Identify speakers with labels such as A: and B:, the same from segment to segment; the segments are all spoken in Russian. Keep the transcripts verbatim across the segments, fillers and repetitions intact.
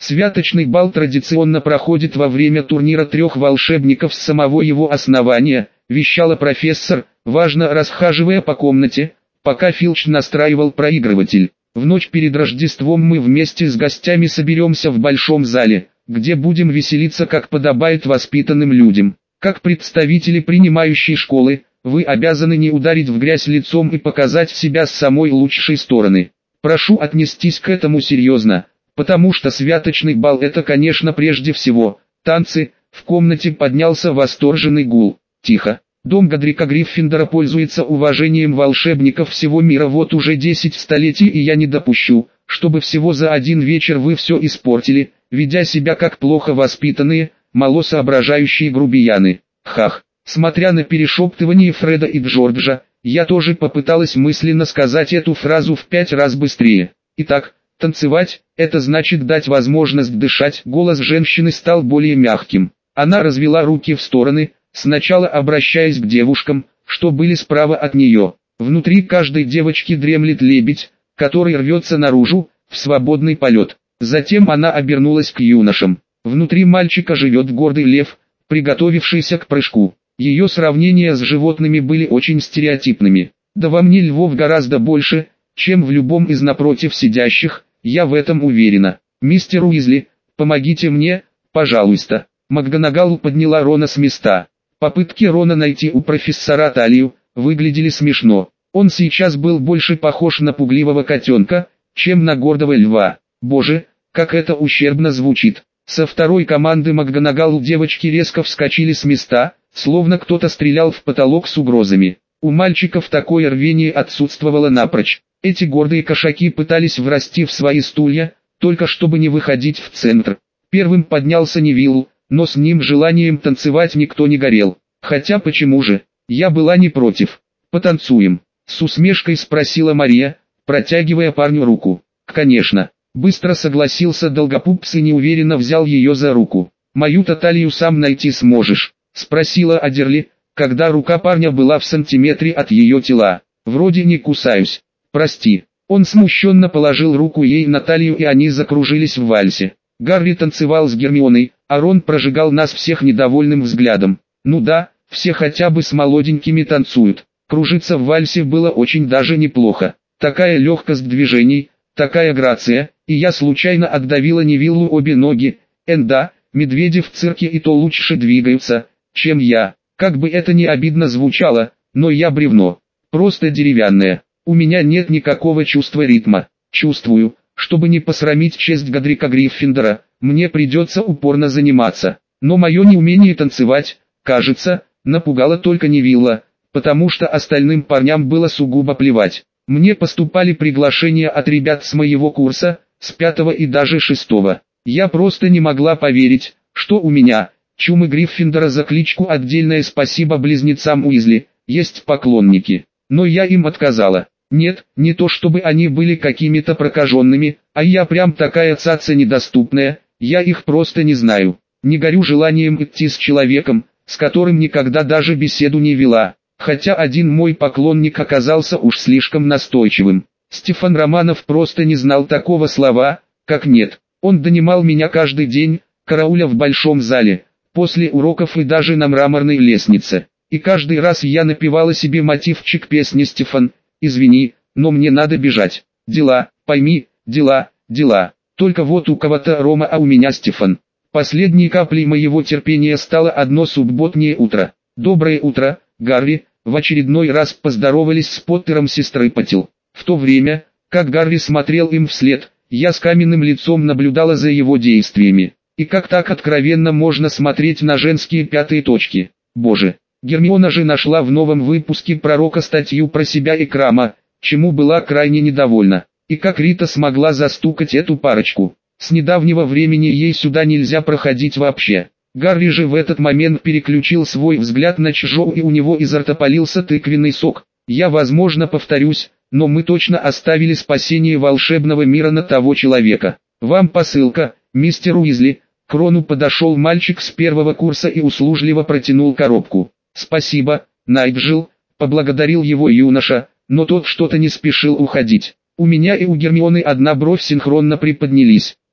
A: Святочный бал традиционно проходит во время турнира трех волшебников с самого его основания, вещала профессор, важно расхаживая по комнате, пока Филч настраивал проигрыватель. В ночь перед Рождеством мы вместе с гостями соберемся в большом зале, где будем веселиться, как подобает воспитанным людям. Как представители принимающей школы, вы обязаны не ударить в грязь лицом и показать себя с самой лучшей стороны. Прошу отнестись к этому серьезно, потому что святочный бал — это, конечно, прежде всего танцы. В комнате поднялся восторженный гул. Тихо. Дом Годрика Гриффиндора пользуется уважением волшебников всего мира вот уже десять столетий, и я не допущу, чтобы всего за один вечер вы все испортили, ведя себя как плохо воспитанные, мало соображающие грубияны. Хах. Смотря на перешептывание Фреда и Джорджа, я тоже попыталась мысленно сказать эту фразу в пять раз быстрее. Итак, танцевать – это значит дать возможность дышать. Голос женщины стал более мягким. Она развела руки в стороны, сначала обращаясь к девушкам, что были справа от нее. Внутри каждой девочки дремлет лебедь, который рвется наружу, в свободный полет. Затем она обернулась к юношам. Внутри мальчика живет гордый лев, приготовившийся к прыжку. Ее сравнения с животными были очень стереотипными. Да во мне львов гораздо больше, чем в любом из напротив сидящих, я в этом уверена. Мистер Уизли, помогите мне, пожалуйста. МакГонагал подняла Рона с места. Попытки Рона найти у профессора талию выглядели смешно. Он сейчас был больше похож на пугливого котенка, чем на гордого льва. Боже, как это ущербно звучит. Со второй команды МакГонагал девочки резко вскочили с места, словно кто-то стрелял в потолок с угрозами. У мальчиков такое рвение отсутствовало напрочь. Эти гордые кошаки пытались врасти в свои стулья, только чтобы не выходить в центр. Первым поднялся Невилл, но с ним желанием танцевать никто не горел. Хотя почему же? Я была не против. Потанцуем? С усмешкой спросила Мария, протягивая парню руку. Конечно. Быстро согласился Долгопупс и неуверенно взял ее за руку. «Мою-то талию сам найти сможешь?» Спросила Адерли, когда рука парня была в сантиметре от ее тела. «Вроде не кусаюсь. Прости». Он смущенно положил руку ей на талию, и они закружились в вальсе. Гарри танцевал с Гермионой, а Рон прожигал нас всех недовольным взглядом. Ну да, все хотя бы с молоденькими танцуют. Кружиться в вальсе было очень даже неплохо. Такая легкость движений, такая грация, и я случайно отдавила Невиллу обе ноги. Энда, медведи в цирке и то лучше двигаются, чем я. Как бы это ни обидно звучало, но я бревно. Просто деревянное. У меня нет никакого чувства ритма. Чувствую, чтобы не посрамить честь Годрика Гриффиндора, мне придется упорно заниматься. Но мое неумение танцевать, кажется, напугало только Невилла, потому что остальным парням было сугубо плевать. Мне поступали приглашения от ребят с моего курса, с пятого и даже шестого. Я просто не могла поверить, что у меня, чумы Гриффиндора за кличку отдельное спасибо близнецам Уизли, есть поклонники. Но я им отказала. Нет, не то чтобы они были какими-то прокаженными, а я прям такая цаца недоступная, я их просто не знаю. Не горю желанием идти с человеком, с которым никогда даже беседу не вела. Хотя один мой поклонник оказался уж слишком настойчивым. Стефан Романов просто не знал такого слова, как «нет». Он донимал меня каждый день, карауля в большом зале, после уроков и даже на мраморной лестнице. И каждый раз я напевала себе мотивчик песни «Стефан, извини, но мне надо бежать. Дела, пойми, дела, дела». Только вот у кого-то Рома, а у меня Стефан. Последней каплей моего терпения стало одно субботнее утро. «Доброе утро, Гарри», в очередной раз поздоровались с Поттером сестры Патил. В то время, как Гарри смотрел им вслед, я с каменным лицом наблюдала за его действиями. И как так откровенно можно смотреть на женские пятые точки? Боже, Гермиона же нашла в новом выпуске «Пророка» статью про себя и Крама, чему была крайне недовольна. И как Рита смогла застукать эту парочку? С недавнего времени ей сюда нельзя проходить вообще. Гарри же в этот момент переключил свой взгляд на Чжоу, и у него изо рта полился тыквенный сок. Я, возможно, повторюсь, но мы точно оставили спасение волшебного мира на того человека. Вам посылка, мистер Уизли. К Рону подошел мальчик с первого курса и услужливо протянул коробку. Спасибо, Найджел, поблагодарил его юноша, но тот что-то не спешил уходить. У меня и у Гермионы одна бровь синхронно приподнялись. Не,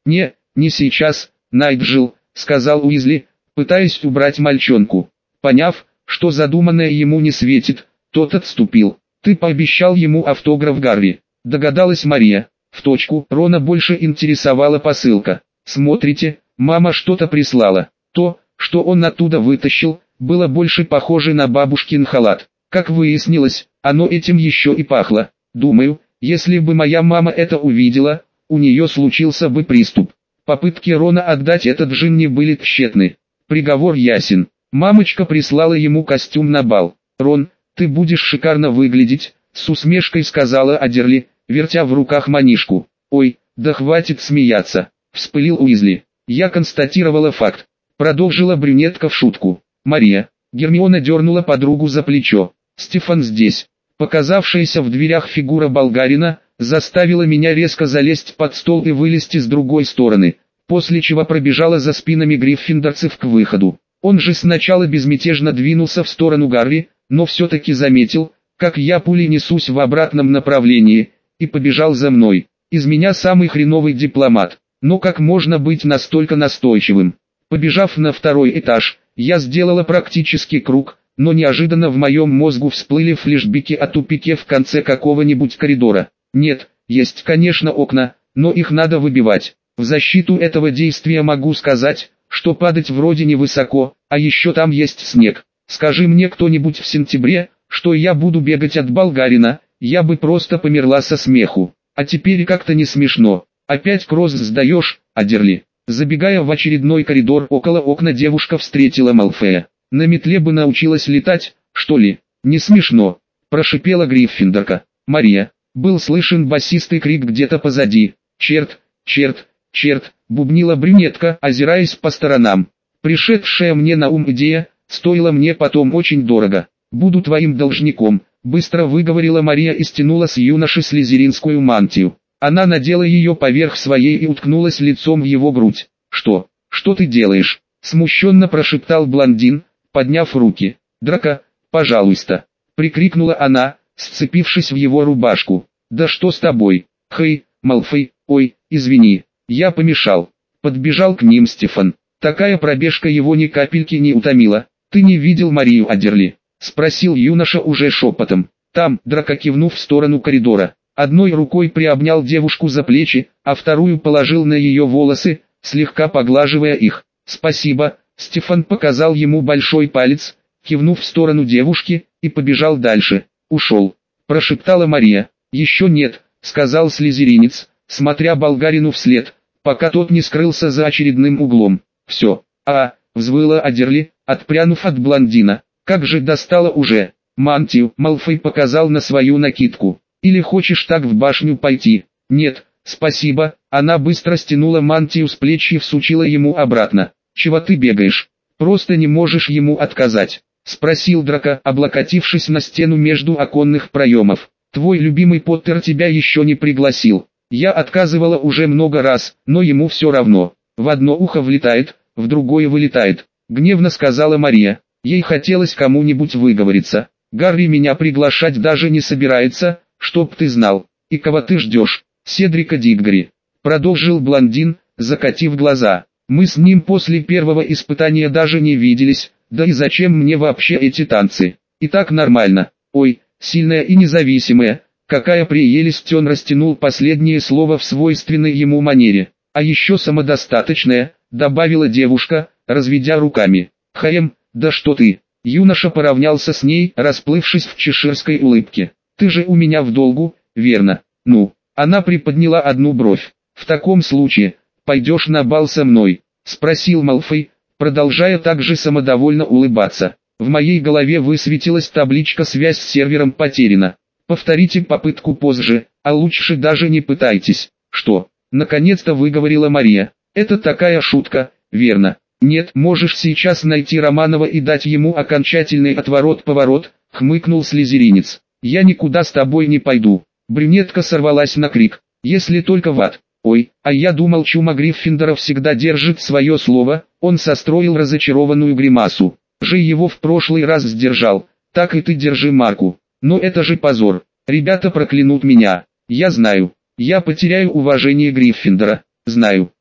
A: «Не сейчас, Найджел», — сказал Уизли, пытаясь убрать мальчонку. Поняв, что задуманное ему не светит, тот отступил. «Ты пообещал ему автограф Гарри», — догадалась Мария. В точку. Рона больше интересовала посылка. «Смотрите, мама что-то прислала». То, что он оттуда вытащил, было больше похоже на бабушкин халат. Как выяснилось, оно этим еще и пахло. Думаю, если бы моя мама это увидела, у нее случился бы приступ. Попытки Рона отдать этот Джинни были тщетны. Приговор ясен. Мамочка прислала ему костюм на бал. «Рон, ты будешь шикарно выглядеть», — с усмешкой сказала Адерли, вертя в руках манишку. «Ой, да хватит смеяться», — вспылил Уизли. «Я констатировала факт», — продолжила брюнетка в шутку. «Мария». Гермиона дернула подругу за плечо. «Стефан здесь». Показавшаяся в дверях фигура болгарина заставила меня резко залезть под стол и вылезти с другой стороны, после чего пробежала за спинами гриффиндорцев к выходу. Он же сначала безмятежно двинулся в сторону Гарри, но все-таки заметил, как я пулей несусь в обратном направлении, и побежал за мной. Из меня самый хреновый дипломат, но как можно быть настолько настойчивым? Побежав на второй этаж, я сделала практически круг, но неожиданно в моем мозгу всплыли флешбеки о тупике в конце какого-нибудь коридора. Нет, есть, конечно, окна, но их надо выбивать. В защиту этого действия могу сказать, что падать вроде невысоко, а еще там есть снег. Скажи мне кто-нибудь в сентябре, что я буду бегать от болгарина, я бы просто померла со смеху. А теперь как-то не смешно. Опять кросс сдаешь, Адерли. Забегая в очередной коридор около окна, девушка встретила Малфоя. На метле бы научилась летать, что ли? Не смешно, прошипела Гриффиндорка. Мария. Был слышен басистый крик где-то позади. Черт, черт, черт, бубнила брюнетка, озираясь по сторонам. Пришедшая мне на ум идея, стоила мне потом очень дорого. Буду твоим должником, быстро выговорила Мария и стянула с юноши слизеринскую мантию. Она надела ее поверх своей и уткнулась лицом в его грудь. «Что? Что ты делаешь?» — смущенно прошептал блондин, подняв руки. «Драко, пожалуйста!» — прикрикнула она, сцепившись в его рубашку. «Да что с тобой? Хей, Малфой, ой, извини, я помешал». Подбежал к ним Стефан. Такая пробежка его ни капельки не утомила. «Ты не видел Марию Адерли?» — спросил юноша уже шепотом. Там, Драко кивнув в сторону коридора. Одной рукой приобнял девушку за плечи, а вторую положил на ее волосы, слегка поглаживая их. «Спасибо», — Стефан показал ему большой палец, кивнув в сторону девушки, и побежал дальше. «Ушел», — прошептала Мария. «Еще нет», — сказал слизеринец, смотря болгарину вслед, пока тот не скрылся за очередным углом. «Все». «А», — взвыла Адерли, отпрянув от блондина. «Как же достала уже». «Мантию», — Малфой показал на свою накидку. «Или хочешь так в башню пойти?» «Нет, спасибо». Она быстро стянула мантию с плеч и всучила ему обратно. «Чего ты бегаешь? Просто не можешь ему отказать?» — спросил Драко, облокотившись на стену между оконных проемов. «Твой любимый Поттер тебя еще не пригласил». Я отказывала уже много раз, но ему все равно. В одно ухо влетает, в другое вылетает. Гневно сказала Мария. Ей хотелось кому-нибудь выговориться. «Гарри меня приглашать даже не собирается, чтоб ты знал. И кого ты ждешь?» «Седрика Диггори», — продолжил блондин, закатив глаза. «Мы с ним после первого испытания даже не виделись, да и зачем мне вообще эти танцы? И так нормально. Ой, сильная и независимая, какая прелесть!» Он растянул последнее слово в свойственной ему манере. «А еще самодостаточная», — добавила девушка, разведя руками. «Хаем, да что ты!» Юноша поравнялся с ней, расплывшись в чеширской улыбке. «Ты же у меня в долгу, верно?» «Ну». Она приподняла одну бровь. «В таком случае, пойдешь на бал со мной?» — спросил Малфой, продолжая также самодовольно улыбаться. В моей голове высветилась табличка «Связь с сервером потеряна». «Повторите попытку позже, а лучше даже не пытайтесь». «Что?» — наконец-то выговорила Мария. «Это такая шутка, верно?» «Нет, можешь сейчас найти Романова и дать ему окончательный отворот-поворот», — хмыкнул слизеринец. «Я никуда с тобой не пойду». Брюнетка сорвалась на крик. «Если только в ад». «Ой, а я думал, чума Гриффиндора всегда держит свое слово», — он состроил разочарованную гримасу. «Же его в прошлый раз сдержал, так и ты держи марку». «Но это же позор. Ребята проклянут меня. Я знаю. Я потеряю уважение Гриффиндора. Знаю».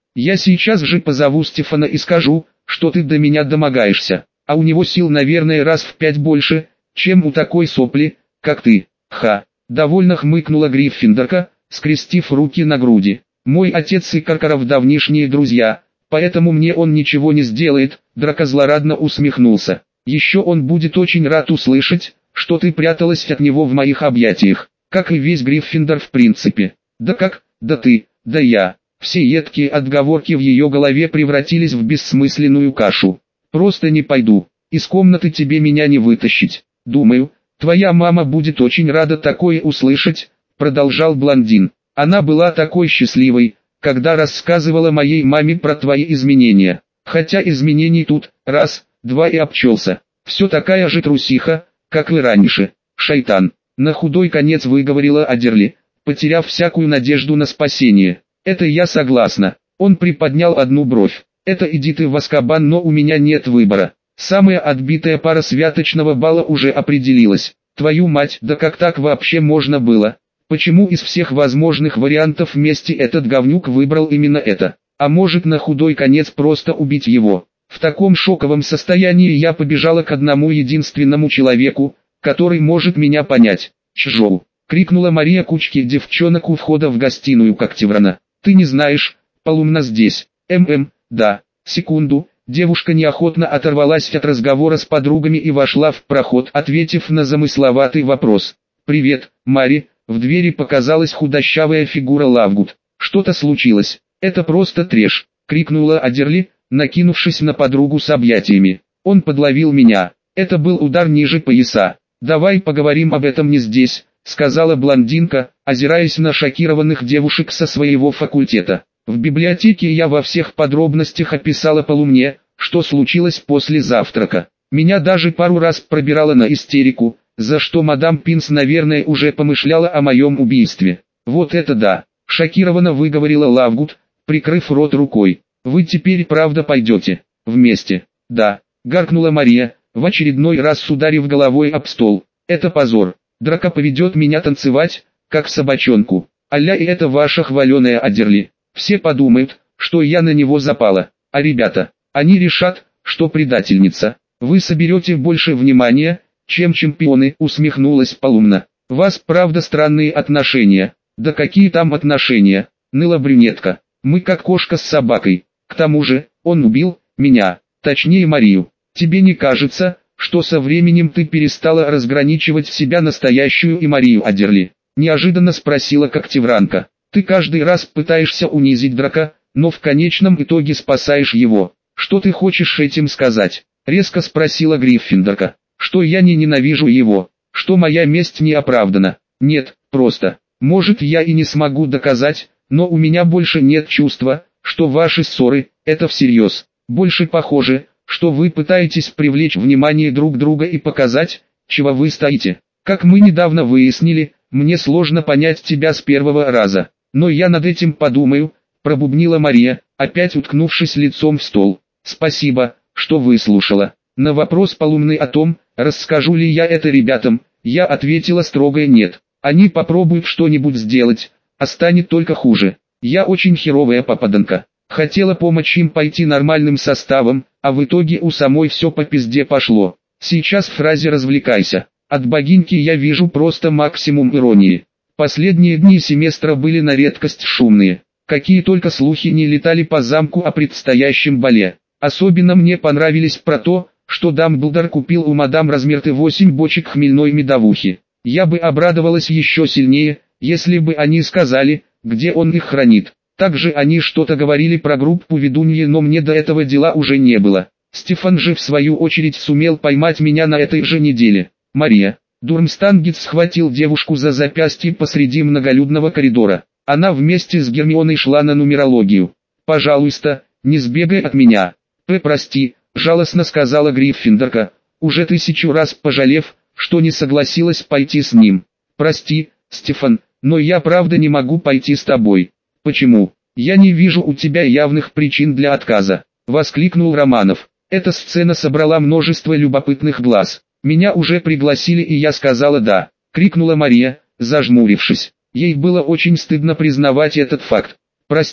A: Я сейчас же позову Стефана и скажу, что ты до меня домогаешься, а у него сил, наверное, раз в пять больше, чем у такой сопли, как ты. Ха, довольно хмыкнула Гриффиндорка, скрестив руки на груди. Мой отец и Каркаров давнишние друзья, поэтому мне он ничего не сделает. Драко злорадно усмехнулся. Еще он будет очень рад услышать, что ты пряталась от него в моих объятиях, как и весь Гриффиндор в принципе. Да как, да ты, да я. Все едкие отговорки в ее голове превратились в бессмысленную кашу. Просто не пойду, из комнаты тебе меня не вытащить. Думаю, твоя мама будет очень рада такое услышать, продолжал блондин. Она была такой счастливой, когда рассказывала моей маме про твои изменения. Хотя изменений тут, раз, два и обчелся. Все такая же трусиха, как и раньше. Шайтан. На худой конец выговорила Адерли, потеряв всякую надежду на спасение. Это я согласна. Он приподнял одну бровь. Это иди ты в Азкабан, но у меня нет выбора. Самая отбитая пара святочного бала уже определилась. Твою мать, да как так вообще можно было? Почему из всех возможных вариантов вместе этот говнюк выбрал именно это? А может, на худой конец просто убить его? В таком шоковом состоянии я побежала к одному единственному человеку, который может меня понять. Чжоу! Крикнула Мария кучке девчонок у входа в гостиную Когтеврана. Ты не знаешь, Полумна здесь. ММ, да. Секунду. Девушка неохотно оторвалась от разговора с подругами и вошла в проход, ответив на замысловатый вопрос. «Привет, Мари». В двери показалась худощавая фигура Лавгуд. «Что-то случилось. Это просто трэш», — крикнула Адерли, накинувшись на подругу с объятиями. «Он подловил меня. Это был удар ниже пояса. Давай поговорим об этом не здесь», — сказала блондинка, озираясь на шокированных девушек со своего факультета. «В библиотеке я во всех подробностях описала Полумне, что случилось после завтрака. Меня даже пару раз пробирала на истерику, за что мадам Пинс, наверное, уже помышляла о моем убийстве». «Вот это да!» — шокированно выговорила Лавгуд, прикрыв рот рукой. «Вы теперь правда пойдете? Вместе?» «Да», — гаркнула Мария, в очередной раз ударив головой об стол. «Это позор. Драко поведет меня танцевать, как собачонку. Аля, и это ваша хваленая Адерли. Все подумают, что я на него запала. А ребята, они решат, что предательница. Вы соберете больше внимания, чем чемпионы», — усмехнулась Полумна. «Вас правда странные отношения». «Да какие там отношения?» — ныла брюнетка. «Мы как кошка с собакой. К тому же, он убил меня, точнее Марию. Тебе не кажется, что со временем ты перестала разграничивать в себя настоящую и Марию Адерли?» — неожиданно спросила Когтевранка. «Ты каждый раз пытаешься унизить Драко, но в конечном итоге спасаешь его. Что ты хочешь этим сказать?» — резко спросила Гриффиндорка. «Что я не ненавижу его, что моя месть не оправдана. Нет, просто. Может, я и не смогу доказать, но у меня больше нет чувства, что ваши ссоры – это всерьез. Больше похоже, что вы пытаетесь привлечь внимание друг друга и показать, чего вы стоите. Как мы недавно выяснили, мне сложно понять тебя с первого раза. Но я над этим подумаю», – пробубнила Мария, опять уткнувшись лицом в стол. «Спасибо, что выслушала». На вопрос Полумны о том, расскажу ли я это ребятам, я ответила строгое «нет». Они попробуют что-нибудь сделать, а станет только хуже. Я очень херовая попаданка. Хотела помочь им пойти нормальным составом, а в итоге у самой все по пизде пошло. Сейчас в фразе «развлекайся». От богиньки я вижу просто максимум иронии. Последние дни семестра были на редкость шумные. Какие только слухи не летали по замку о предстоящем бале. Особенно мне понравились про то, что Дамблдор купил у мадам Размерты восемь бочек хмельной медовухи. Я бы обрадовалась еще сильнее, если бы они сказали, где он их хранит. Также они что-то говорили про группу ведуньи, но мне до этого дела уже не было. Стефан же в свою очередь сумел поймать меня на этой же неделе. Мария. Дурмстангет схватил девушку за запястье посреди многолюдного коридора. Она вместе с Гермионой шла на нумерологию. «Пожалуйста, не сбегай от меня». «П, прости», — жалостно сказала Гриффиндорка, уже тысячу раз пожалев, что не согласилась пойти с ним. «Прости, Стефан, но я правда не могу пойти с тобой». «Почему? Я не вижу у тебя явных причин для отказа», — воскликнул Романов. Эта сцена собрала множество любопытных глаз. «Меня уже пригласили, и я сказала «да», — крикнула Мария, зажмурившись. Ей было очень стыдно признавать этот факт. «Прости,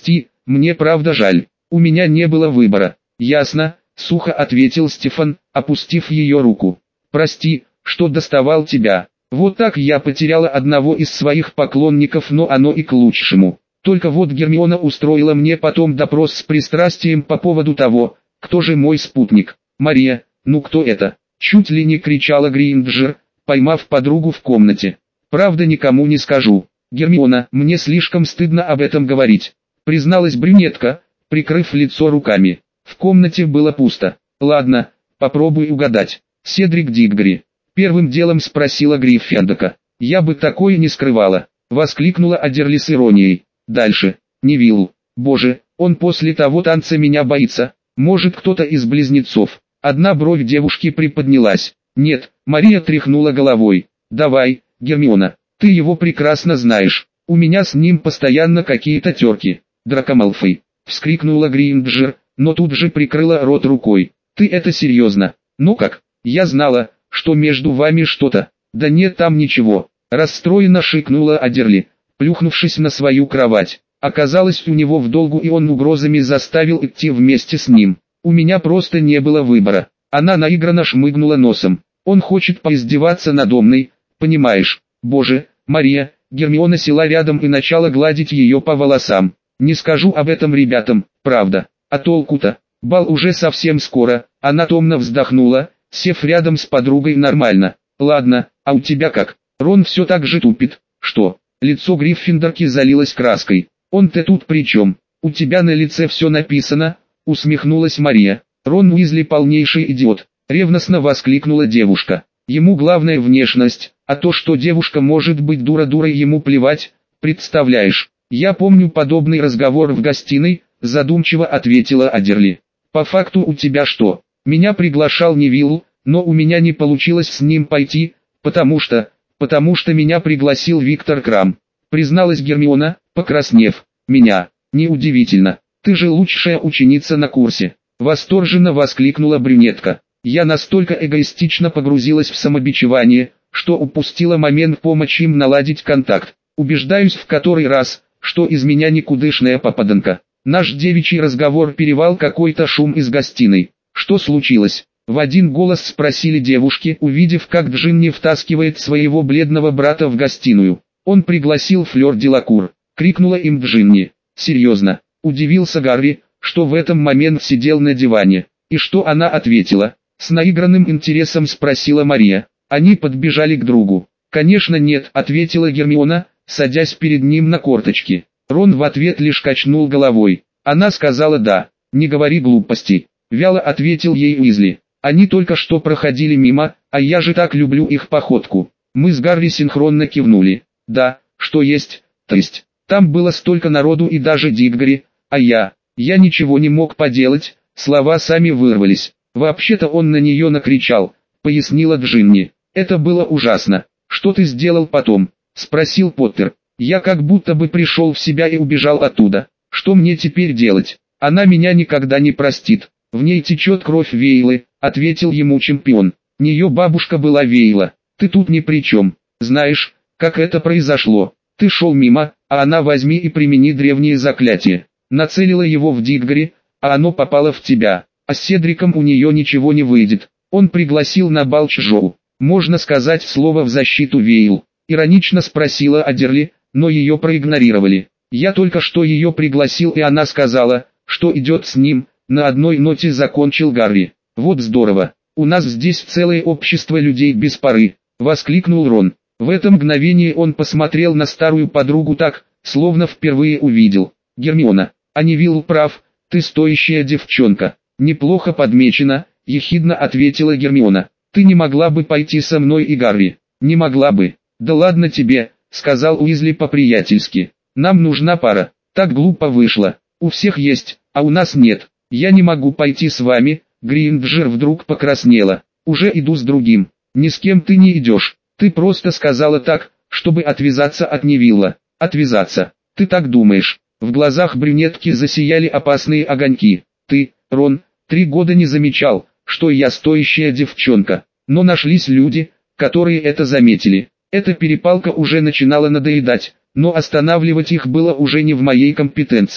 A: мне правда жаль. У меня не было выбора. Ясно, сухо ответил Стефан, опустив ее руку. Прости, что доставал тебя. Вот так я потеряла одного из своих поклонников, но оно и к лучшему. Только вот Гермиона устроила мне потом допрос с пристрастием по поводу того, кто же мой спутник. Мария, ну кто это? Чуть ли не кричала Грейнджер, поймав подругу в комнате. Правда, никому не скажу. Гермиона, мне слишком стыдно об этом говорить, призналась брюнетка, прикрыв лицо руками. В комнате было пусто. Ладно, попробуй угадать. Седрик Диггори. Первым делом спросила Гриффиндока. Я бы такое не скрывала, воскликнула Адерли с иронией. Дальше. Невилл. Боже, он после того танца меня боится. Может, кто-то из близнецов. Одна бровь девушки приподнялась. Нет, Мария тряхнула головой. Давай, Гермиона, ты его прекрасно знаешь. У меня с ним постоянно какие-то терки. Драко Малфой. Вскрикнула Грейнджер, но тут же прикрыла рот рукой. Ты это серьезно? Ну как? Я знала, что между вами что-то. Да нет там ничего. Расстроенно шикнула Адерли, плюхнувшись на свою кровать. Оказалось, у него в долгу, и он угрозами заставил идти вместе с ним. У меня просто не было выбора. Она наигранно шмыгнула носом. Он хочет поиздеваться надо мной, понимаешь? Боже, Мария. Гермиона села рядом и начала гладить ее по волосам. Не скажу об этом ребятам, правда. А толку-то? Бал уже совсем скоро. Она томно вздохнула, сев рядом с подругой. Нормально. Ладно, а у тебя как? Рон все так же тупит. Что? Лицо Гриффиндорки залилось краской. Он-то тут при чем? У тебя на лице все написано, усмехнулась Мария. Рон Уизли полнейший идиот, ревностно воскликнула девушка. Ему главное внешность, а то, что девушка может быть дура-дурой, ему плевать, представляешь? Я помню подобный разговор в гостиной, задумчиво ответила Адерли. По факту у тебя что? Меня приглашал Невилл, но у меня не получилось с ним пойти, потому что, потому что меня пригласил Виктор Крам, призналась Гермиона, покраснев. Меня, неудивительно, ты же лучшая ученица на курсе, восторженно воскликнула брюнетка. Я настолько эгоистично погрузилась в самобичевание, что упустила момент помочи им наладить контакт. Убеждаюсь в который раз, что из меня никудышная попаданка. Наш девичий разговор перевал какой-то шум из гостиной. Что случилось? В один голос спросили девушки, увидев, как Джинни втаскивает своего бледного брата в гостиную. Он пригласил Флёр Делакур, крикнула им Джинни. Серьезно? Удивился Гарри, что в этом момент сидел на диване. И что она ответила? С наигранным интересом спросила Мария. Они подбежали к другу. Конечно нет, ответила Гермиона, садясь перед ним на корточки. Рон в ответ лишь качнул головой. Она сказала да. Не говори глупостей, вяло ответил ей Уизли. Они только что проходили мимо, а я же так люблю их походку. Мы с Гарри синхронно кивнули. Да, что есть, то есть. Там было столько народу и даже Диггори, а я, я ничего не мог поделать, слова сами вырвались. Вообще-то он на нее накричал, пояснила Джинни. Это было ужасно. Что ты сделал потом? Спросил Поттер. Я как будто бы пришел в себя и убежал оттуда. Что мне теперь делать? Она меня никогда не простит. В ней течет кровь Вейлы, ответил ему чемпион. Нее бабушка была Вейла. Ты тут ни при чем. Знаешь, как это произошло? Ты шел мимо, а она возьми и примени древние заклятия. Нацелила его в Диггори, а оно попало в тебя. А с Седриком у нее ничего не выйдет. Он пригласил на бал Чжоу. Можно сказать слово в защиту Вейл. Иронично спросила Адерли, но ее проигнорировали. Я только что ее пригласил, и она сказала, что идет с ним. На одной ноте закончил Гарри. Вот здорово. У нас здесь целое общество людей без пары, воскликнул Рон. В это мгновение он посмотрел на старую подругу так, словно впервые увидел. Гермиона, а Невилл прав, ты стоящая девчонка. Неплохо подмечено, ехидно ответила Гермиона. Ты не могла бы пойти со мной и Гарри? Не могла бы. Да ладно тебе, сказал Уизли по-приятельски. Нам нужна пара. Так глупо вышло. У всех есть, а у нас нет. Я не могу пойти с вами. Грейнджер вдруг покраснела. Уже иду с другим. Ни с кем ты не идешь. Ты просто сказала так, чтобы отвязаться от Невилла. Отвязаться. Ты так думаешь? В глазах брюнетки засияли опасные огоньки. Ты, Рон, три года не замечал, что я стоящая девчонка. Но нашлись люди, которые это заметили. Эта перепалка уже начинала надоедать, но останавливать их было уже не в моей компетенции.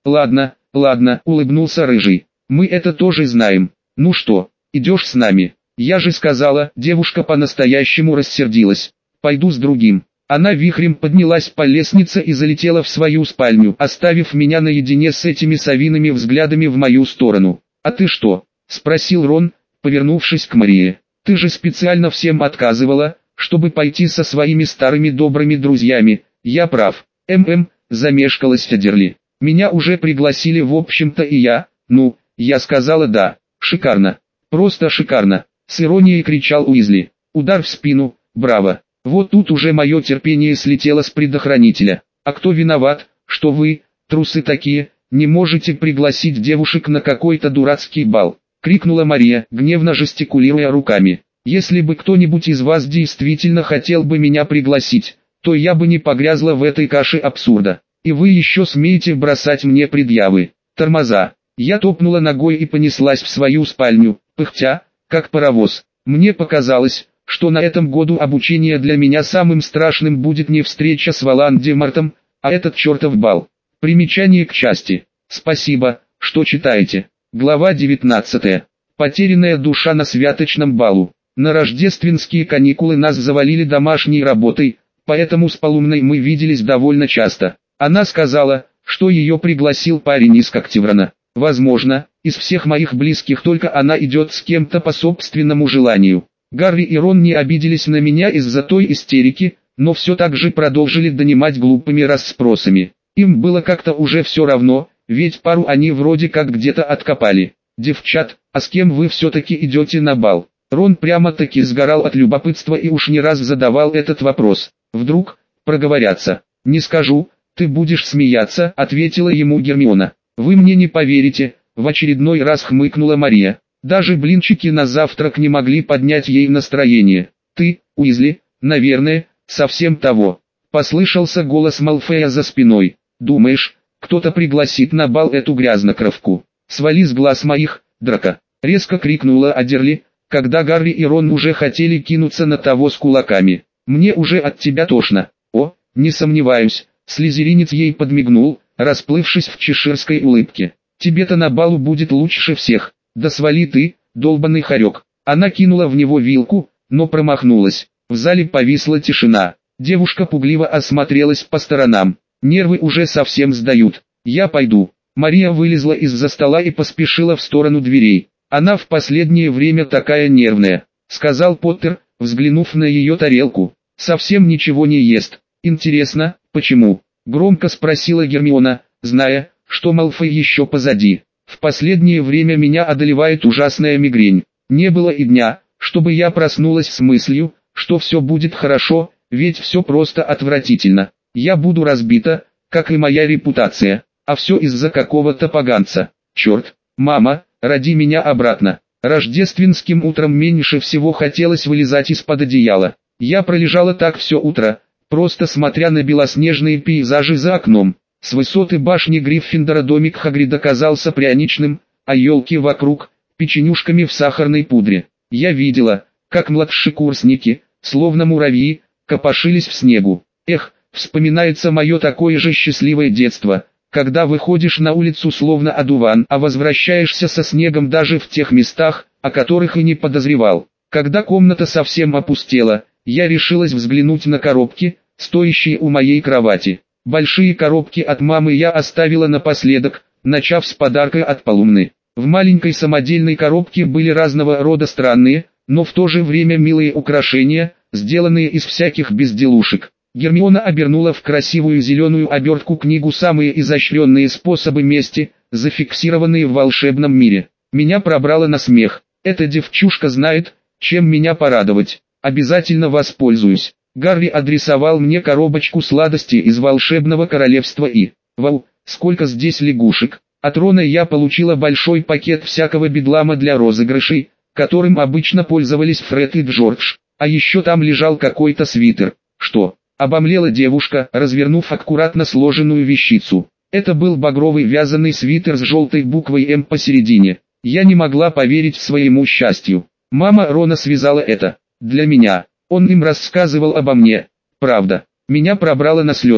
A: Ладно, ладно, улыбнулся Рыжий. Мы это тоже знаем. Ну что, идешь с нами? Я же сказала, девушка по-настоящему рассердилась. Пойду с другим. Она вихрем поднялась по лестнице и залетела в свою спальню, оставив меня наедине с этими совиными взглядами в мою сторону. «А ты что?» – спросил Рон, повернувшись к Марии. «Ты же специально всем отказывала, чтобы пойти со своими старыми добрыми друзьями. Я прав». «М-м», замешкалась Адерли. «Меня уже пригласили, в общем-то, и я, ну, я сказала да. Шикарно. Просто шикарно», – с иронией кричал Уизли. Удар в спину, браво. Вот тут уже мое терпение слетело с предохранителя. «А кто виноват, что вы, трусы такие, не можете пригласить девушек на какой-то дурацкий бал?» — крикнула Мария, гневно жестикулируя руками. «Если бы кто-нибудь из вас действительно хотел бы меня пригласить, то я бы не погрязла в этой каше абсурда. И вы еще смеете бросать мне предъявы. Тормоза!» Я топнула ногой и понеслась в свою спальню, пыхтя, как паровоз. Мне показалось, что на этом году обучения для меня самым страшным будет не встреча с Волан-де-Мортом, а этот чертов бал. Примечание к части. Спасибо, что читаете. Глава девятнадцатая. Потерянная душа на святочном балу. На рождественские каникулы нас завалили домашней работой, поэтому с Полумной мы виделись довольно часто. Она сказала, что ее пригласил парень из Коктеврана. Возможно, из всех моих близких только она идет с кем-то по собственному желанию. Гарри и Рон не обиделись на меня из-за той истерики, но все так же продолжили донимать глупыми расспросами. Им было как-то уже все равно, ведь пару они вроде как где-то откопали. «Девчат, а с кем вы все-таки идете на бал?» Рон прямо-таки сгорал от любопытства и уж не раз задавал этот вопрос. «Вдруг проговорятся?» «Не скажу, ты будешь смеяться», — ответила ему Гермиона. «Вы мне не поверите», — в очередной раз хмыкнула Мария. Даже блинчики на завтрак не могли поднять ей настроение. «Ты, Уизли, наверное, совсем того». Послышался голос Малфоя за спиной. «Думаешь, кто-то пригласит на бал эту грязнокровку? Свали с глаз моих, Драко!» Резко крикнула Адерли, когда Гарри и Рон уже хотели кинуться на того с кулаками. «Мне уже от тебя тошно». «О, не сомневаюсь», — слизеринец ей подмигнул, расплывшись в чеширской улыбке. «Тебе-то на балу будет лучше всех». «Да свали ты, долбаный хорек!» Она кинула в него вилку, но промахнулась. В зале повисла тишина. Девушка пугливо осмотрелась по сторонам. Нервы уже совсем сдают. «Я пойду». Мария вылезла из-за стола и поспешила в сторону дверей. «Она в последнее время такая нервная», — сказал Поттер, взглянув на ее тарелку. «Совсем ничего не ест. Интересно, почему?» — громко спросила Гермиона, зная, что Малфой еще позади. «В последнее время меня одолевает ужасная мигрень. Не было и дня, чтобы я проснулась с мыслью, что все будет хорошо, ведь все просто отвратительно. Я буду разбита, как и моя репутация, а все из-за какого-то поганца. Черт, мама, роди меня обратно». Рождественским утром меньше всего хотелось вылезать из-под одеяла. Я пролежала так все утро, просто смотря на белоснежные пейзажи за окном. С высоты башни Гриффиндора домик Хагрида казался пряничным, а елки вокруг – печенюшками в сахарной пудре. Я видела, как младшекурсники, словно муравьи, копошились в снегу. Эх, вспоминается мое такое же счастливое детство, когда выходишь на улицу словно одуван, а возвращаешься со снегом даже в тех местах, о которых и не подозревал. Когда комната совсем опустела, я решилась взглянуть на коробки, стоящие у моей кровати. Большие коробки от мамы я оставила напоследок, начав с подарка от Полумны. В маленькой самодельной коробке были разного рода странные, но в то же время милые украшения, сделанные из всяких безделушек. Гермиона обернула в красивую зеленую обертку книгу «Самые изощренные способы мести», зафиксированные в волшебном мире. Меня пробрало на смех. Эта девчушка знает, чем меня порадовать. Обязательно воспользуюсь. Гарри адресовал мне коробочку сладостей из волшебного королевства и... Вау, сколько здесь лягушек! От Рона я получила большой пакет всякого бедлама для розыгрышей, которым обычно пользовались Фред и Джордж. А еще там лежал какой-то свитер. Что? Обомлела девушка, развернув аккуратно сложенную вещицу. Это был багровый вязаный свитер с желтой буквой «М» посередине. Я не могла поверить своему счастью. Мама Рона связала это. Для меня. Он им рассказывал обо мне. Правда. Меня пробрало на слезы.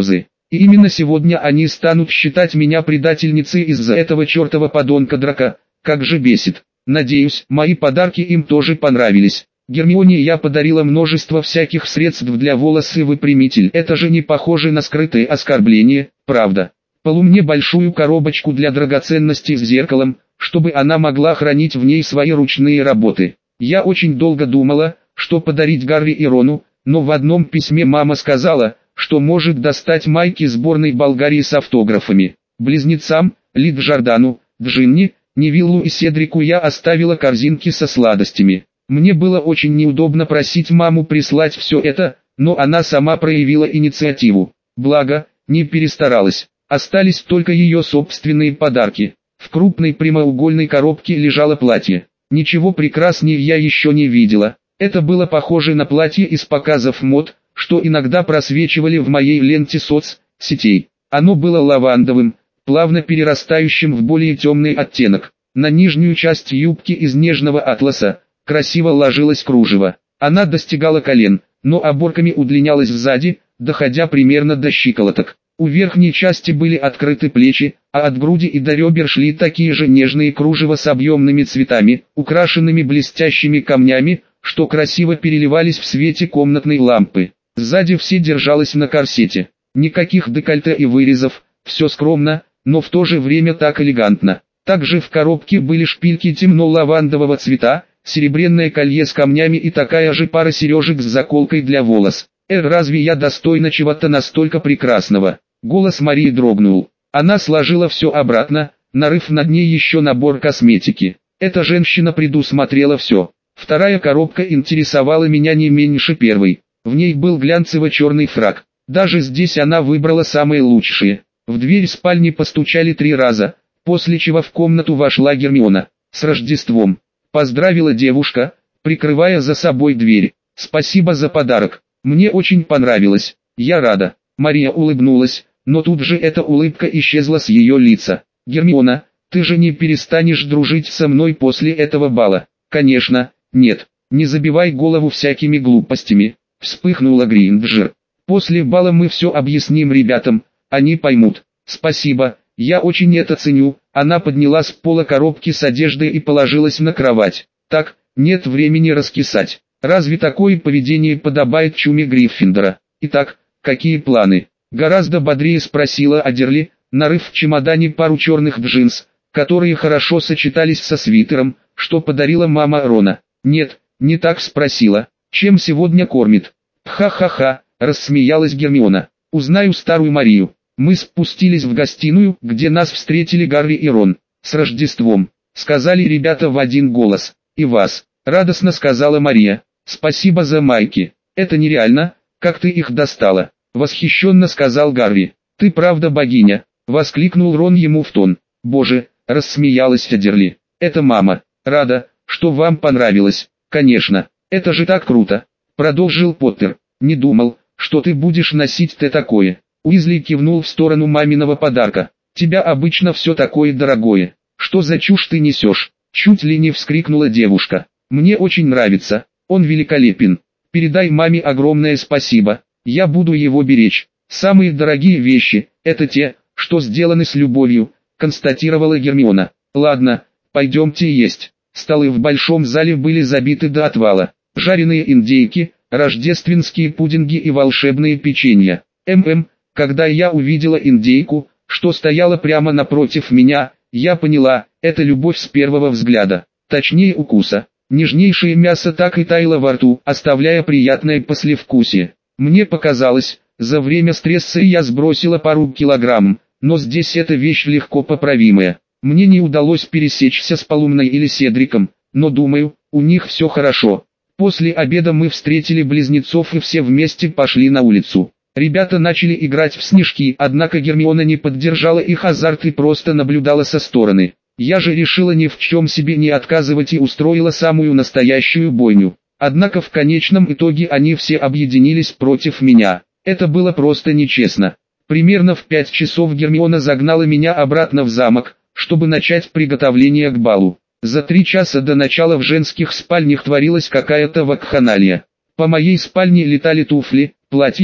A: И именно сегодня они станут считать меня предательницей из-за этого чертова подонка Драка. Как же бесит. Надеюсь, мои подарки им тоже понравились. Гермионе я подарила множество всяких средств для волос и выпрямитель. Это же не похоже на скрытые оскорбления, правда. Полу мне большую коробочку для драгоценностей с зеркалом, чтобы она могла хранить в ней свои ручные работы. Я очень долго думала, что подарить Гарри и Рону, но в одном письме мама сказала, что может достать майки сборной Болгарии с автографами. Близнецам, Ли Джордану, Джинни, Невиллу и Седрику я оставила корзинки со сладостями. Мне было очень неудобно просить маму прислать все это, но она сама проявила инициативу. Благо, не перестаралась. Остались только ее собственные подарки. В крупной прямоугольной коробке лежало платье. Ничего прекраснее я еще не видела. Это было похоже на платье из показов мод, что иногда просвечивали в моей ленте соцсетей. Оно было лавандовым, плавно перерастающим в более темный оттенок. На нижнюю часть юбки из нежного атласа красиво ложилось кружево. Она достигала колен, но оборками удлинялась сзади, доходя примерно до щиколоток. У верхней части были открыты плечи, а от груди и до ребер шли такие же нежные кружева с объемными цветами, украшенными блестящими камнями, что красиво переливались в свете комнатной лампы. Сзади все держалось на корсете. Никаких декольте и вырезов, все скромно, но в то же время так элегантно. Также в коробке были шпильки темно-лавандового цвета, серебряное колье с камнями и такая же пара сережек с заколкой для волос. «Эр, разве я достойна чего-то настолько прекрасного?» Голос Марии дрогнул. Она сложила все обратно, нарыв над ней еще набор косметики. Эта женщина предусмотрела все. Вторая коробка интересовала меня не меньше первой. В ней был глянцево-черный фрак. Даже здесь она выбрала самые лучшие. В дверь спальни постучали три раза, после чего в комнату вошла Гермиона. «С Рождеством!» Поздравила девушка, прикрывая за собой дверь. «Спасибо за подарок. Мне очень понравилось. Я рада». Мария улыбнулась, но тут же эта улыбка исчезла с ее лица. «Гермиона, ты же не перестанешь дружить со мной после этого бала?» «Конечно, нет. Не забивай голову всякими глупостями», — вспыхнула Гринджер. «После бала мы все объясним ребятам, они поймут». «Спасибо, я очень это ценю». Она подняла с пола коробки с одеждой и положилась на кровать. «Так, нет времени раскисать. Разве такое поведение подобает чуме Гриффиндора? Итак, какие планы?» Гораздо бодрее спросила Адерли, нарыв в чемодане пару черных джинс, которые хорошо сочетались со свитером, что подарила мама Рона. «Нет, не так спросила. Чем сегодня кормит?» «Ха-ха-ха», рассмеялась Гермиона. «Узнаю старую Марию». Мы спустились в гостиную, где нас встретили Гарри и Рон. «С Рождеством», — сказали ребята в один голос. «И вас», — радостно сказала Мария. «Спасибо за майки. Это нереально, как ты их достала», — восхищенно сказал Гарри. «Ты правда богиня», — воскликнул Рон ему в тон. «Боже», — рассмеялась Адерли. «Это мама. Рада, что вам понравилось». «Конечно, это же так круто», — продолжил Поттер. «Не думал, что ты будешь носить ты такое». Уизли кивнул в сторону маминого подарка. «Тебя обычно все такое дорогое. Что за чушь ты несешь?» Чуть ли не вскрикнула девушка. «Мне очень нравится, он великолепен. Передай маме огромное спасибо, я буду его беречь. Самые дорогие вещи, это те, что сделаны с любовью», констатировала Гермиона. «Ладно, пойдемте есть». Столы в большом зале были забиты до отвала. Жареные индейки, рождественские пудинги и волшебные печенья. ММ, когда я увидела индейку, что стояла прямо напротив меня, я поняла, это любовь с первого взгляда, точнее укуса. Нежнейшее мясо так и таяло во рту, оставляя приятное послевкусие. Мне показалось, за время стресса я сбросила пару килограмм, но здесь эта вещь легко поправимая. Мне не удалось пересечься с Полумной или Седриком, но думаю, у них все хорошо. После обеда мы встретили близнецов и все вместе пошли на улицу. Ребята начали играть в снежки, однако Гермиона не поддержала их азарт и просто наблюдала со стороны. Я же решила ни в чем себе не отказывать и устроила самую настоящую бойню. Однако в конечном итоге они все объединились против меня. Это было просто нечестно. Примерно в пять часов Гермиона загнала меня обратно в замок, чтобы начать приготовление к балу. За три часа до начала в женских спальнях творилась какая-то вакханалия. По моей спальне летали туфли, платья,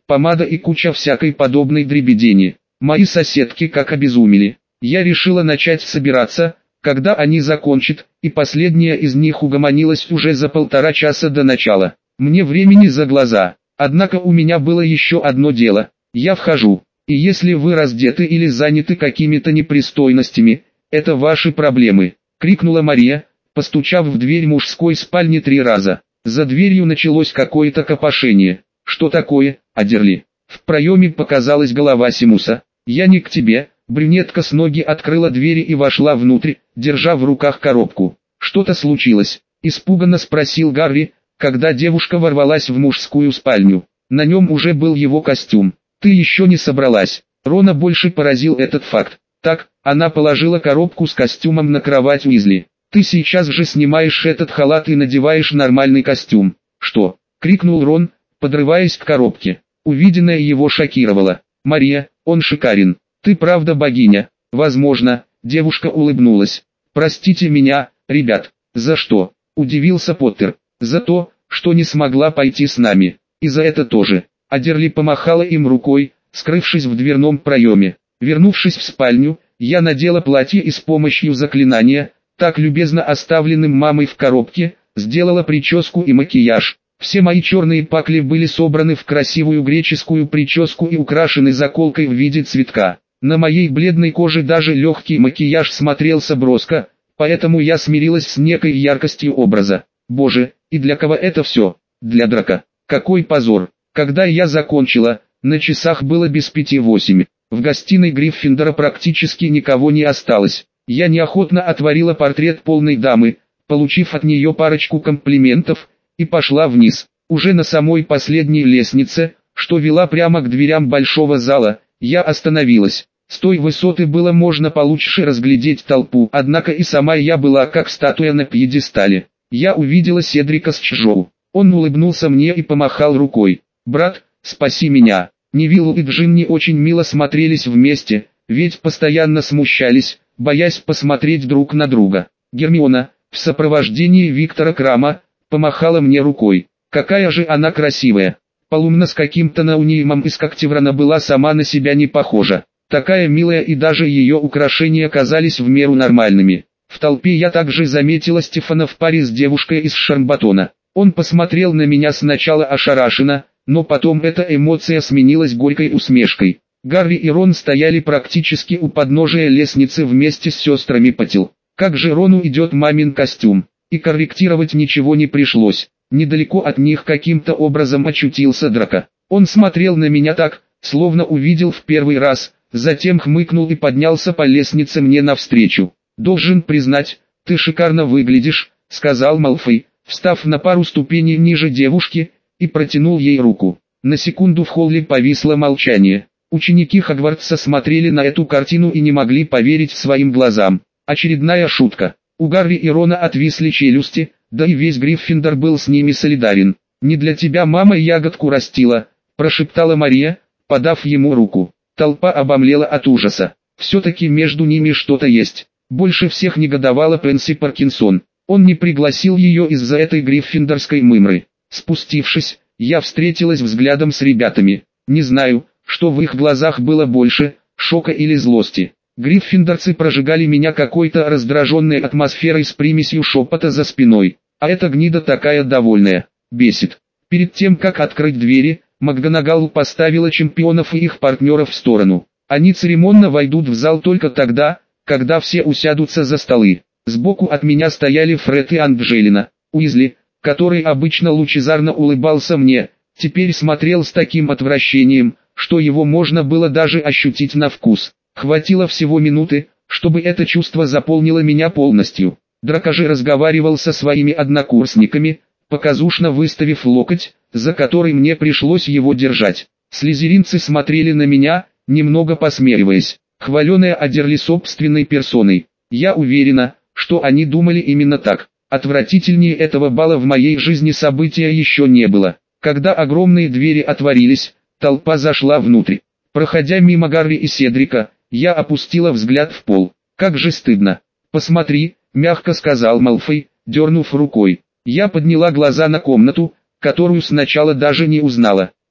A: помада и куча всякой подобной дребедени. Мои соседки как обезумели. Я решила начать собираться, когда они закончат, и последняя из них угомонилась уже за полтора часа до начала. Мне времени за глаза. Однако у меня было еще одно дело. Я вхожу, и если вы раздеты или заняты какими-то непристойностями, это ваши проблемы, крикнула Мария, постучав в дверь мужской спальни три раза. За дверью началось какое-то копошение. Что такое, Адерли? В проеме показалась голова Симуса. Я не к тебе. Брюнетка с ноги открыла двери и вошла внутрь, держа в руках коробку. Что-то случилось? Испуганно спросил Гарри, когда девушка ворвалась в мужскую спальню. На нем уже был его костюм. Ты еще не собралась. Рона больше поразил этот факт. Так, она положила коробку с костюмом на кровать Уизли. Ты сейчас же снимаешь этот халат и надеваешь нормальный костюм. Что? Крикнул Рон, подрываясь к коробке. Увиденное его шокировало. Мария, он шикарен. Ты правда богиня? Возможно, девушка улыбнулась. Простите меня, ребят. За что? Удивился Поттер. За то, что не смогла пойти с нами. И за это тоже. Адерли помахала им рукой, скрывшись в дверном проеме. Вернувшись в спальню, я надела платье и с помощью заклинания, так любезно оставленным мамой в коробке, сделала прическу и макияж. Все мои черные пакли были собраны в красивую греческую прическу и украшены заколкой в виде цветка. На моей бледной коже даже легкий макияж смотрелся броско, поэтому я смирилась с некой яркостью образа. Боже, и для кого это все? Для Драка. Какой позор! Когда я закончила, на часах было без пяти восемь. В гостиной Гриффиндора практически никого не осталось. Я неохотно отворила портрет полной дамы, получив от нее парочку комплиментов, и пошла вниз. Уже на самой последней лестнице, что вела прямо к дверям большого зала, я остановилась. С той высоты было можно получше разглядеть толпу, однако и сама я была как статуя на пьедестале. Я увидела Седрика с Чжоу. Он улыбнулся мне и помахал рукой. «Брат, спаси меня». Невилл и Джинни очень мило смотрелись вместе, ведь постоянно смущались, боясь посмотреть друг на друга. Гермиона, в сопровождении Виктора Крама, помахала мне рукой. Какая же она красивая. Полумна с каким-то наунимом из Когтеврана была сама на себя не похожа. Такая милая, и даже ее украшения казались в меру нормальными. В толпе я также заметила Стефана в паре с девушкой из Шармбатона. Он посмотрел на меня сначала ошарашенно, но потом эта эмоция сменилась горькой усмешкой. Гарри и Рон стояли практически у подножия лестницы вместе с сестрами Паттил. Как же Рону идет мамин костюм, и корректировать ничего не пришлось. Недалеко от них каким-то образом очутился Драко. Он смотрел на меня так, словно увидел в первый раз, затем хмыкнул и поднялся по лестнице мне навстречу. «Должен признать, ты шикарно выглядишь», — сказал Малфой, встав на пару ступеней ниже девушки, и протянул ей руку. На секунду в холле повисло молчание. Ученики Хогвартса смотрели на эту картину и не могли поверить своим глазам. Очередная шутка. У Гарри и Рона отвисли челюсти, да и весь Гриффиндор был с ними солидарен. «Не для тебя мама ягодку растила», — прошептала Мария, подав ему руку. Толпа обомлела от ужаса. Все-таки между ними что-то есть. Больше всех негодовала Пенси Паркинсон. Он не пригласил ее из-за этой гриффиндорской мымры. Спустившись, я встретилась взглядом с ребятами. Не знаю, что в их глазах было больше, шока или злости. Гриффиндорцы прожигали меня какой-то раздраженной атмосферой с примесью шепота за спиной. А эта гнида такая довольная. Бесит. Перед тем, как открыть двери, МакГонагал поставила чемпионов и их партнеров в сторону. Они церемонно войдут в зал только тогда, когда все усядутся за столы. Сбоку от меня стояли Фред и Анджелина. Уизли, который обычно лучезарно улыбался мне, теперь смотрел с таким отвращением, что его можно было даже ощутить на вкус. Хватило всего минуты, чтобы это чувство заполнило меня полностью. Драко же разговаривал со своими однокурсниками, показушно выставив локоть, за который мне пришлось его держать. Слизеринцы смотрели на меня, немного посмеиваясь. Хваленая Адерли собственной персоной. Я уверена, что они думали именно так. Отвратительнее этого бала в моей жизни события еще не было. Когда огромные двери отворились, толпа зашла внутрь. Проходя мимо Гарри и Седрика, я опустила взгляд в пол. Как же стыдно. «Посмотри», — мягко сказал Малфой, дернув рукой. Я подняла глаза на комнату, которую сначала даже не узнала.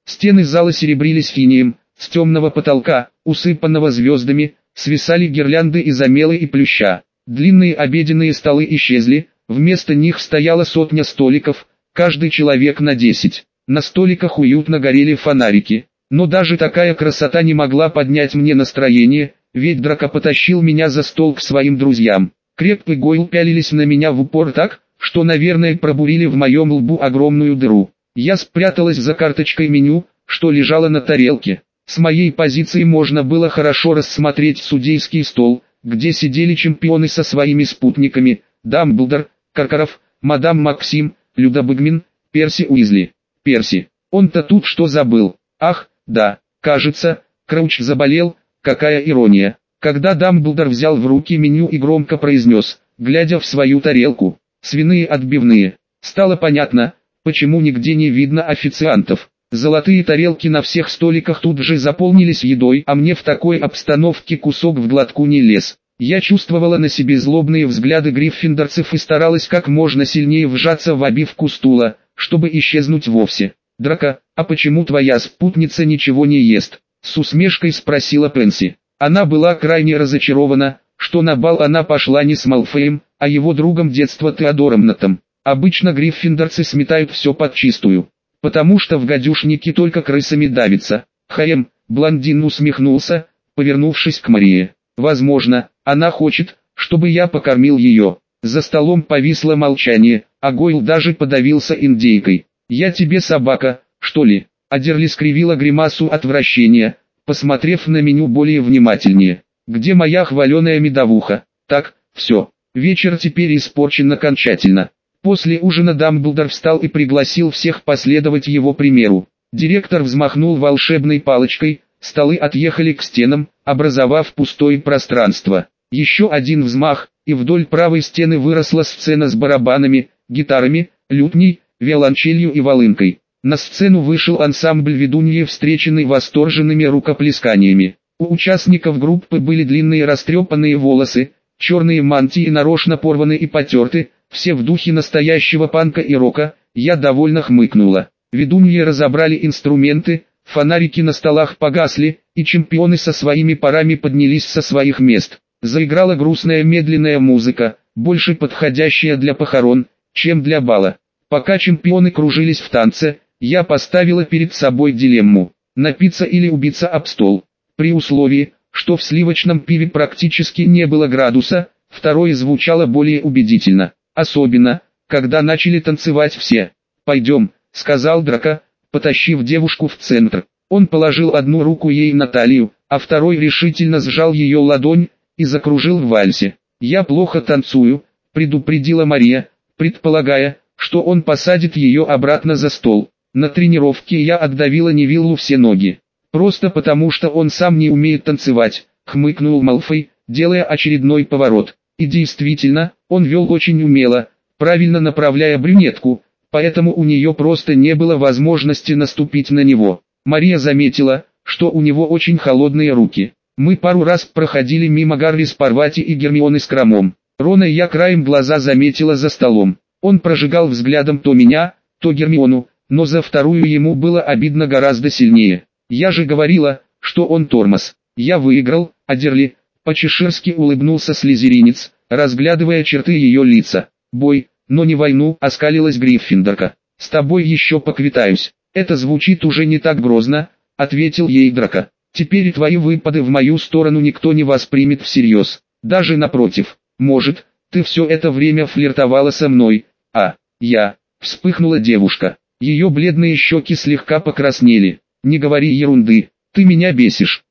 A: Стены зала серебрились инеем, с темного потолка, усыпанного звездами, свисали гирлянды из омела и плюща. Длинные обеденные столы исчезли, вместо них стояла сотня столиков, каждый человек на десять. На столиках уютно горели фонарики. Но даже такая красота не могла поднять мне настроение, ведь Драко потащил меня за стол к своим друзьям. Креп и Гойл пялились на меня в упор так, что, наверное, пробурили в моем лбу огромную дыру. Я спряталась за карточкой меню, что лежало на тарелке. С моей позиции можно было хорошо рассмотреть судейский стол, где сидели чемпионы со своими спутниками: Дамблдор, Каркаров, мадам Максим, Люда Бэгмин, Перси Уизли. Перси, он-то тут что забыл? Ах, да, кажется, Крауч заболел, какая ирония. Когда Дамблдор взял в руки меню и громко произнес, глядя в свою тарелку: свиные отбивные, стало понятно, почему нигде не видно официантов. Золотые тарелки на всех столиках тут же заполнились едой, а мне в такой обстановке кусок в глотку не лез. Я чувствовала на себе злобные взгляды гриффиндорцев и старалась как можно сильнее вжаться в обивку стула, чтобы исчезнуть вовсе. «Драко, а почему твоя спутница ничего не ест?» — с усмешкой спросила Пенси. Она была крайне разочарована, что на бал она пошла не с Малфоем, а его другом детства Теодором Нотом. Обычно гриффиндорцы сметают все подчистую, потому что в гадюшнике только крысами давится. Хаем, блондин усмехнулся, повернувшись к Марии. «Возможно, она хочет, чтобы я покормил ее». За столом повисло молчание, а Гойл даже подавился индейкой. «Я тебе собака, что ли?» Адерли скривила гримасу отвращения, посмотрев на меню более внимательнее. «Где моя хваленая медовуха?» «Так, все, вечер теперь испорчен окончательно». После ужина Дамблдор встал и пригласил всех последовать его примеру. Директор взмахнул волшебной палочкой, столы отъехали к стенам, образовав пустое пространство. Еще один взмах, и вдоль правой стены выросла сцена с барабанами, гитарами, лютней, виолончелью и волынкой. На сцену вышел ансамбль ведуньи, встреченный восторженными рукоплесканиями. У участников группы были длинные растрепанные волосы, черные мантии нарочно порваны и потерты, все в духе настоящего панка и рока. Я довольно хмыкнула. Ведуньи разобрали инструменты, фонарики на столах погасли, и чемпионы со своими парами поднялись со своих мест. Заиграла грустная медленная музыка, больше подходящая для похорон, чем для бала. Пока чемпионы кружились в танце, я поставила перед собой дилемму: напиться или убиться об стол. При условии, что в сливочном пиве практически не было градуса, второе звучало более убедительно. Особенно, когда начали танцевать все. «Пойдем», — сказал Драко, потащив девушку в центр. Он положил одну руку ей на талию, а второй решительно сжал ее ладонь и закружил в вальсе. «Я плохо танцую», — предупредила Мария, предполагая, что он посадит ее обратно за стол. На тренировке я отдавила Невиллу все ноги. «Просто потому, что он сам не умеет танцевать», — хмыкнул Малфой, делая очередной поворот. И действительно, он вел очень умело, правильно направляя брюнетку, поэтому у нее просто не было возможности наступить на него. Мария заметила, что у него очень холодные руки. Мы пару раз проходили мимо Гарри с Парвати и Гермионы с Кромом. Рона я краем глаза заметила за столом. Он прожигал взглядом то меня, то Гермиону, но за вторую ему было обидно гораздо сильнее. «Я же говорила, что он тормоз. Я выиграл, Адерли», — по-чеширски улыбнулся слизеринец, разглядывая черты ее лица. «Бой, но не войну», — оскалилась Гриффиндорка. «С тобой еще поквитаюсь». «Это звучит уже не так грозно», — ответил ей Драко. «Теперь твои выпады в мою сторону никто не воспримет всерьез. Даже напротив. Может, ты все это время флиртовала со мной, а я...» Вспыхнула девушка. Ее бледные щеки слегка покраснели. «Не говори ерунды, ты меня бесишь».